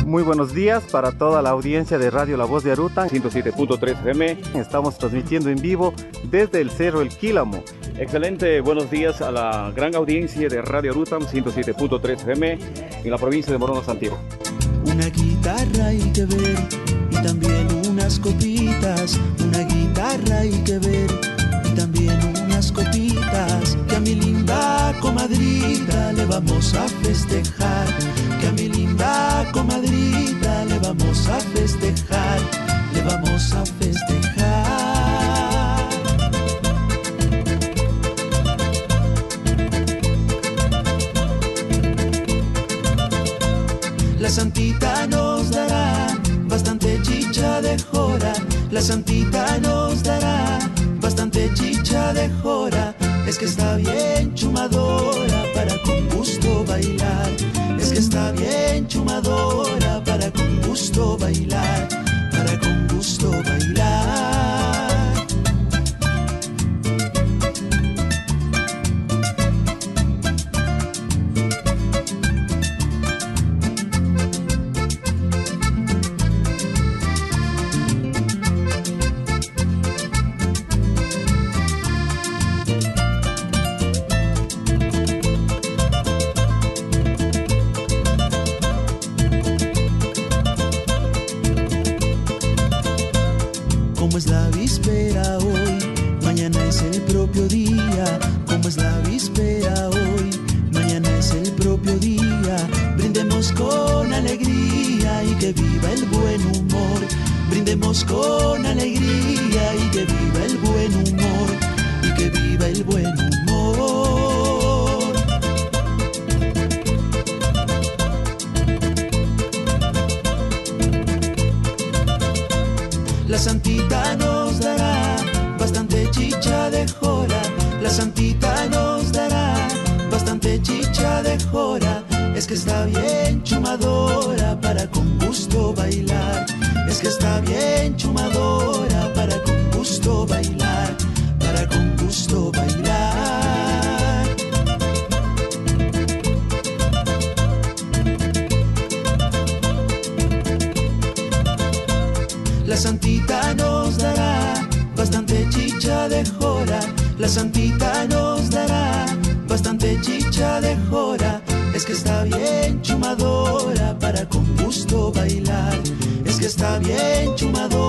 Muy buenos días para toda la audiencia de Radio La Voz de Aruta, 107.3 FM. Estamos transmitiendo en vivo desde el Cerro El Quílamo. Excelente, buenos días a la gran audiencia de Radio Aruta, 107.3 FM, en la provincia de Morono Santiago. Una guitarra hay que ver y también unas copitas. Una guitarra hay que ver y también unas copitas. Que a mi linda comadrita le vamos a festejar. Que a mi linda comadrita le vamos a festejar. Le vamos a festejar. La santita nos dará bastante chicha de jora. La santita nos dará bastante chicha de jora. Es que está bien chumadora para con gusto bailar. Es que está bien chumadora para con gusto bailar. Para con gusto bailar. Con alegría y que viva el buen humor, y que viva el buen humor. La santita nos dará bastante chicha de jora. La santita nos dará bastante chicha de jora. Es que está bien chumadora para con gusto bailar. Es que está bien chumadora para con gusto bailar, para con gusto bailar. La santita nos dará bastante chicha de jora. La santita nos dará bastante chicha de jora. Es que está bien chumadora para con gusto bailar. Es que está bien chumadora